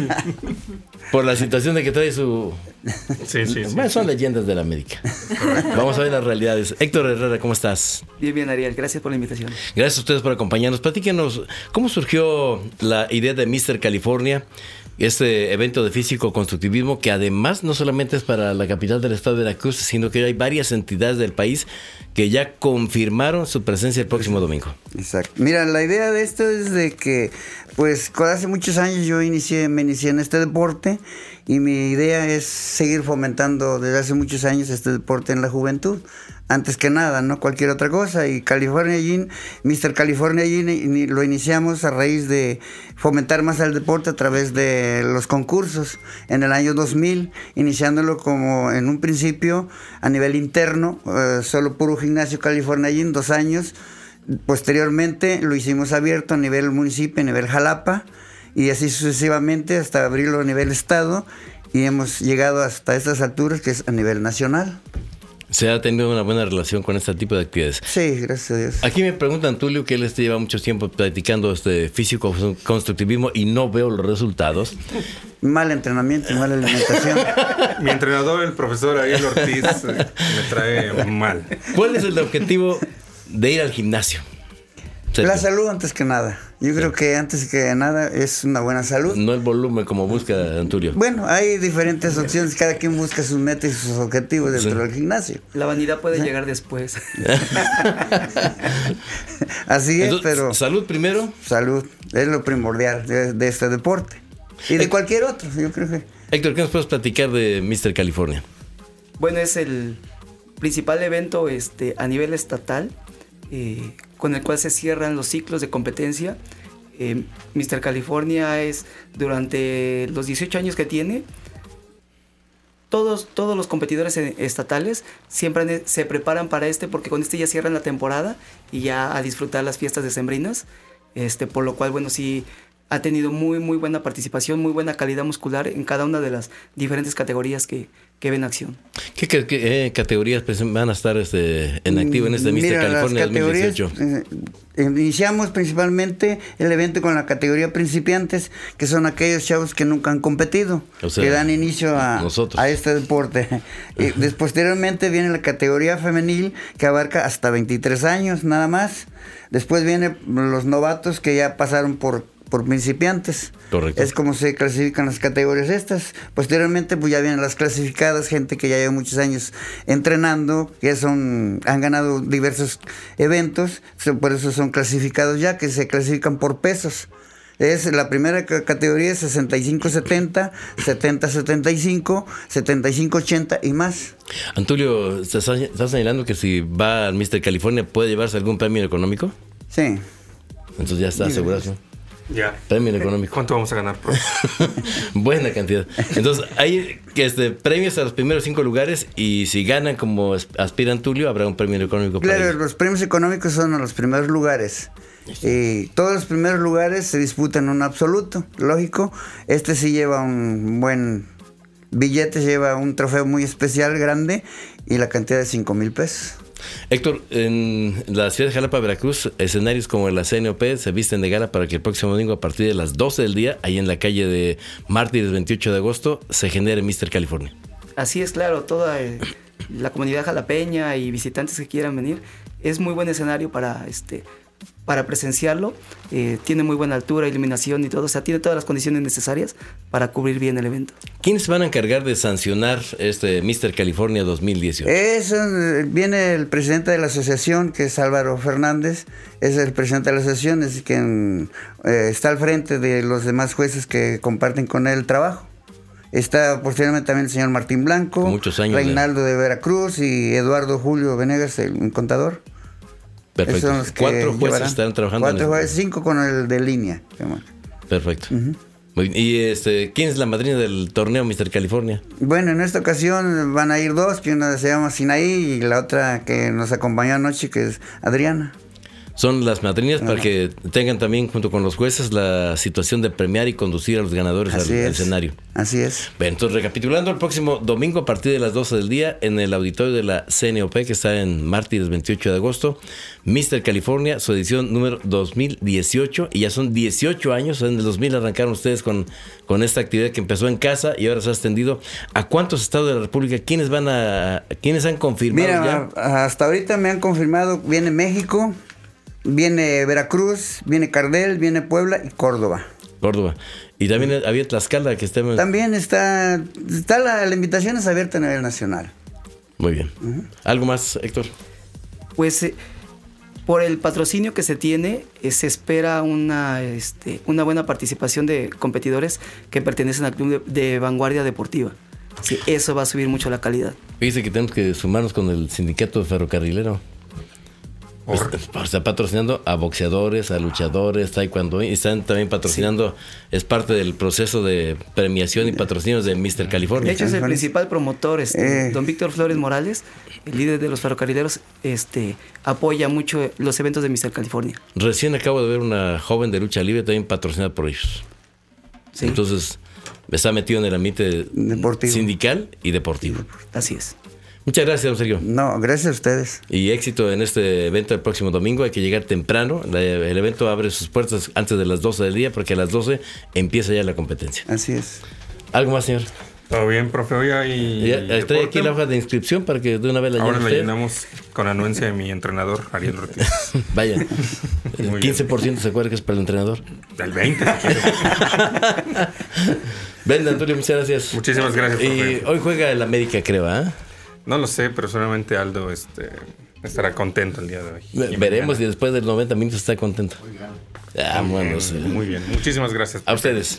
por la situación de que trae su... Sí. Bueno, son leyendas de la América. Vamos a ver las realidades. Héctor Herrera, ¿cómo estás? Bien, Ariel. Gracias por la invitación. Gracias a ustedes por acompañarnos. Platíquenos, ¿cómo surgió la idea de Mr. California? Este evento de físico-constructivismo que además no solamente es para la capital del estado de Veracruz, sino que hay varias entidades del país que ya confirmaron su presencia el próximo domingo. Exacto. Mira, la idea de esto es de que, pues, hace muchos años yo me inicié en este deporte y mi idea es seguir fomentando desde hace muchos años este deporte en la juventud. Antes que nada, no cualquier otra cosa. Y California Gym, Mr. California Gym, lo iniciamos a raíz de fomentar más el deporte a través de los concursos en el año 2000, iniciándolo como en un principio a nivel interno, solo puro gimnasio California Gym, 2 años. Posteriormente lo hicimos abierto a nivel municipio, a nivel Jalapa, y así sucesivamente hasta abrirlo a nivel estado, y hemos llegado hasta estas alturas que es a nivel nacional. ¿Se ha tenido una buena relación con este tipo de actividades? Sí, gracias a Dios. Aquí me preguntan, Tulio, que él lleva mucho tiempo practicando físico-constructivismo y no veo los resultados. Mal entrenamiento y mala alimentación. Mi entrenador, el profesor Ariel Ortiz, me trae mal. ¿Cuál es el objetivo de ir al gimnasio? La salud antes que nada. Yo creo que antes que nada es una buena salud. No el volumen como busca Antulio. Bueno, hay diferentes opciones. Cada quien busca sus metas y sus objetivos dentro del gimnasio. La vanidad puede llegar después. Así es, entonces, pero... ¿salud primero? Salud. Es lo primordial de este deporte. Y de cualquier otro, yo creo que... Héctor, ¿qué nos puedes platicar de Mr. California? Bueno, es el principal evento a nivel estatal, con el cual se cierran los ciclos de competencia. Mr. California es, durante los 18 años que tiene, todos los competidores estatales siempre se preparan para porque con ya cierran la temporada y ya a disfrutar las fiestas decembrinas, por lo cual, bueno, sí ha tenido muy buena participación, muy buena calidad muscular en cada una de las diferentes categorías que ven acción. ¿Qué categorías van a estar en activo en Mr. California 2018? Iniciamos principalmente el evento con la categoría principiantes, que son aquellos chavos que nunca han competido, o sea, que dan inicio a este deporte. Y posteriormente viene la categoría femenil, que abarca hasta 23 años nada más. Después vienen los novatos que ya pasaron por principiantes. Correcto. Es como se clasifican las categorías estas. Posteriormente pues ya vienen las clasificadas, gente que ya lleva muchos años entrenando, que han ganado diversos eventos, por eso son clasificados ya, que se clasifican por pesos. Es la primera categoría es 65-70, 70-75, 75-80 y más. Antulio, ¿estás señalando que si va al Mr. California puede llevarse algún premio económico? Sí. Entonces ya está asegurado. Ya. Premio económico. ¿Cuánto vamos a ganar? Buena cantidad. Entonces, hay premios a los primeros 5 lugares y si ganan como aspiran Tulio, habrá un premio económico. Claro, los premios económicos son a los primeros lugares. Y todos los primeros lugares se disputan un absoluto, lógico. Sí lleva un buen billete, lleva un trofeo muy especial, grande, y la cantidad de 5,000 pesos. Héctor, en la ciudad de Jalapa, Veracruz, escenarios como la CNOP se visten de gala para que el próximo domingo a partir de las 12 del día, ahí en la calle de Mártires 28 de agosto, se genere Mr. California. Así es, claro, toda la comunidad jalapeña y visitantes que quieran venir, es muy buen escenario para presenciarlo. Tiene muy buena altura, iluminación y todo, o sea, tiene todas las condiciones necesarias para cubrir bien el evento. ¿Quiénes van a encargar de sancionar Mr. California 2018? Viene el presidente de la asociación, que es Álvaro Fernández, es el presidente de la asociación, es quien está al frente de los demás jueces que comparten con él el trabajo. Está posteriormente también el señor Martín Blanco, muchos años, Reinaldo de Veracruz y Eduardo Julio Venegas, un contador. Perfecto. Son los 4 jueces estarán trabajando. 4 jueces, 5 con el de línea. Perfecto. Y ¿quién es la madrina del torneo Mr. California? Bueno, en esta ocasión van a ir dos, que una se llama Sinaí y la otra que nos acompañó anoche, que es Adriana. Son las madrinas para que tengan también junto con los jueces la situación de premiar y conducir a los ganadores al escenario. Así es. Bien, entonces recapitulando, el próximo domingo a partir de las 12 del día en el auditorio de la CNOP, que está en Mártires 28 de agosto, Mr. California, su edición número 2018, y ya son 18 años. En el 2000 arrancaron ustedes con esta actividad que empezó en casa y ahora se ha extendido a cuántos estados de la República. ¿Quiénes han confirmado? Mira, ya? Hasta ahorita me han confirmado, viene México, viene Veracruz, viene Cardel, viene Puebla y Córdoba. Y también había Tlaxcala que está... También está la invitación es abierta a nivel nacional. Muy bien. ¿Algo más, Héctor? Pues por el patrocinio que se tiene, se espera una buena participación de competidores que pertenecen al Club de Vanguardia Deportiva. Sí, eso va a subir mucho la calidad. Fíjese que tenemos que sumarnos con el sindicato ferrocarrilero. Está patrocinando a boxeadores, a luchadores, taekwondo, y están también patrocinando, es parte del proceso de premiación y patrocinios de Mr. California. De hecho, es el principal promotor, don Víctor Flores Morales, el líder de los ferrocarrileros, apoya mucho los eventos de Mr. California. Recién acabo de ver una joven de lucha libre también patrocinada por ellos. Sí. Entonces, está metido en el ambiente deportivo, sindical y deportivo. Así es. Muchas gracias, don Sergio. No, gracias a ustedes. Y éxito en este evento el próximo domingo. Hay que llegar temprano. El evento abre sus puertas antes de las 12 del día porque a las 12 empieza ya la competencia. Así es. ¿Algo más, señor? Todo bien, profe. Oiga, trae aquí la hoja de inscripción para que de una vez la llene. Ahora la llenamos con anuencia de mi entrenador, Ariel Ortiz. Vaya. El 15% se acuerda que es para el entrenador. El 20%, si quiere. Ven, Antonio, muchas gracias. Muchísimas gracias, profe. Y hoy juega el América, creo, ¿ah? No lo sé, pero solamente Aldo estará contento el día de hoy. Veremos si después de 90 minutos está contento. Bueno, sí. Muy bien, muchísimas gracias. A ustedes.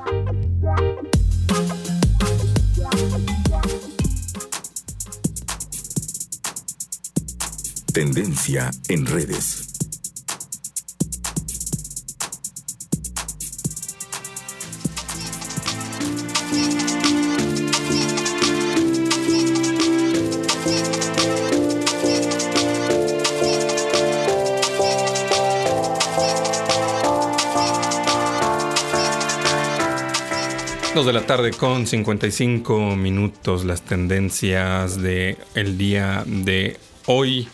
Tendencia en redes. De la tarde con 55 minutos, las tendencias de el día de hoy.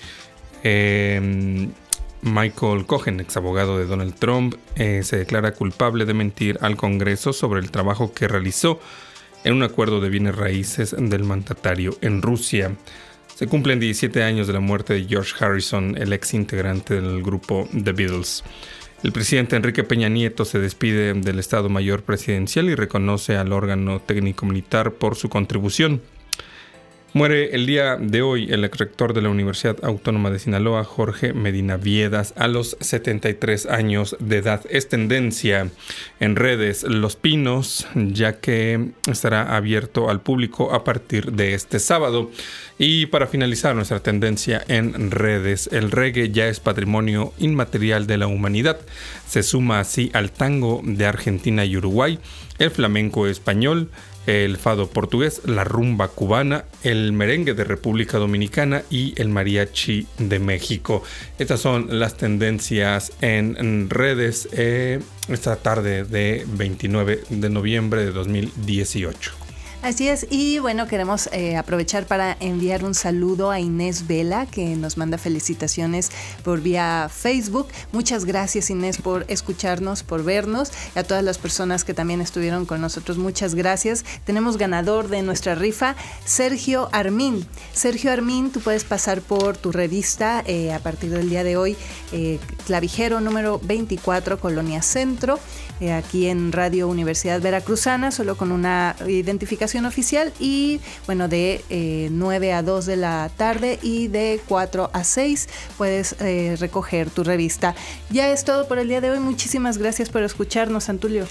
Michael Cohen, ex abogado de Donald Trump, se declara culpable de mentir al Congreso sobre el trabajo que realizó en un acuerdo de bienes raíces del mandatario en Rusia. Se cumplen 17 años de la muerte de George Harrison, el ex integrante del grupo The Beatles. El presidente Enrique Peña Nieto se despide del Estado Mayor Presidencial y reconoce al órgano técnico militar por su contribución. Muere el día de hoy el exrector de la Universidad Autónoma de Sinaloa, Jorge Medina Viedas, a los 73 años de edad. Es tendencia en redes Los Pinos, ya que estará abierto al público a partir de este sábado. Y para finalizar nuestra tendencia en redes, el reggae ya es patrimonio inmaterial de la humanidad. Se suma así al tango de Argentina y Uruguay, el flamenco español, el fado portugués, la rumba cubana, el merengue de República Dominicana y el mariachi de México. Estas son las tendencias en redes esta tarde de 29 de noviembre de 2018. Así es, y bueno, queremos aprovechar para enviar un saludo a Inés Vela, que nos manda felicitaciones por vía Facebook. Muchas gracias, Inés, por escucharnos, por vernos. A todas las personas que también estuvieron con nosotros, muchas gracias. Tenemos ganador de nuestra rifa, Sergio Armín. Sergio Armín, tú puedes pasar por tu revista a partir del día de hoy, Clavijero número 24, Colonia Centro, aquí en Radio Universidad Veracruzana, solo con una identificación oficial, y bueno, de 9 a 2 de la tarde y de 4 a 6 puedes recoger tu revista. Ya es todo por el día de hoy. Muchísimas gracias por escucharnos, Antulio.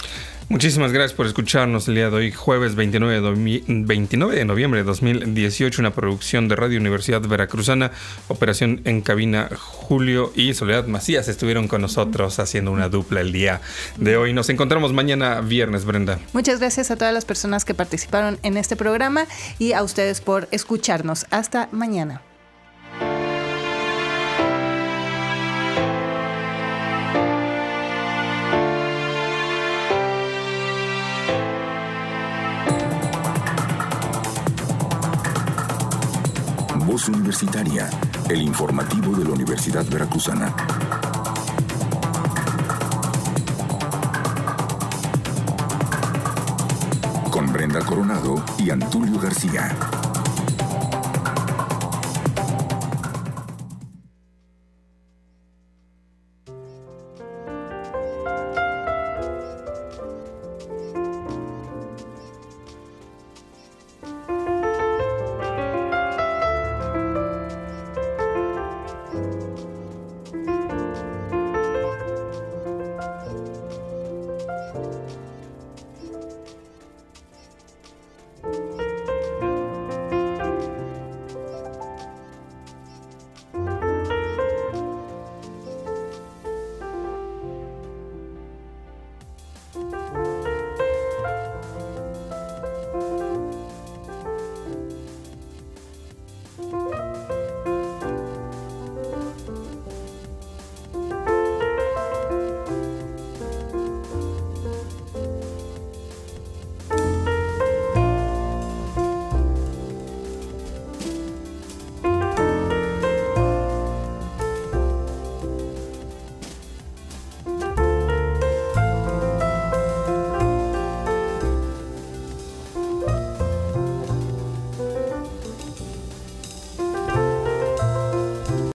Muchísimas gracias por escucharnos el día de hoy, jueves 29 de noviembre de 2018, una producción de Radio Universidad Veracruzana, operación en cabina. Julio y Soledad Macías estuvieron con nosotros haciendo una dupla el día de hoy. Nos encontramos mañana viernes, Brenda. Muchas gracias a todas las personas que participaron en este programa y a ustedes por escucharnos. Hasta mañana. Voz Universitaria, el informativo de la Universidad Veracruzana. Con Brenda Coronado y Antulio García.